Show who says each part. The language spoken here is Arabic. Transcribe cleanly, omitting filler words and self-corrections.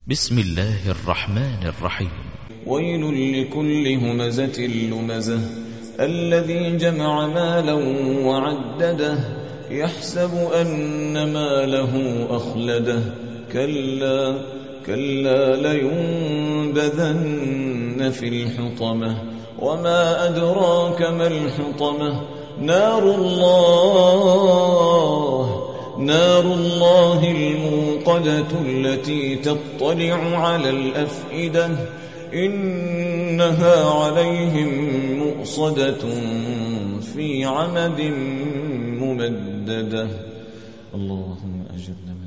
Speaker 1: بسم الله الرحمن الرحيم.
Speaker 2: ويل لكل همزة لمزة الذي جمع مالا وعدده يحسب أن ماله أخلده كلا لينبذن في الحطمة وما أدراك ما الحطمة نار الله الموقدة التي تطلع على الأفئدة إنها عليهم مؤصدة في عمد ممددة. اللهم أجرنا